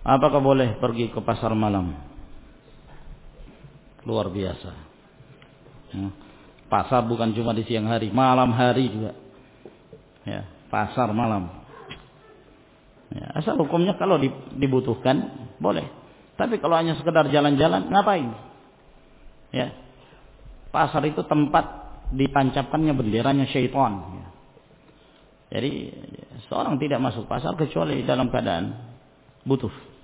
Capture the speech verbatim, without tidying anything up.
Apakah boleh pergi ke pasar malam? Luar biasa. Pasar bukan cuma di siang hari, malam hari juga. Ya, pasar malam. Ya, asal hukumnya kalau dibutuhkan boleh. Tapi kalau hanya sekedar jalan-jalan, ngapain? Ya, pasar itu tempat ditancapkannya benderanya syaitan. Ya. Jadi seorang tidak masuk pasar kecuali dalam keadaan butuh.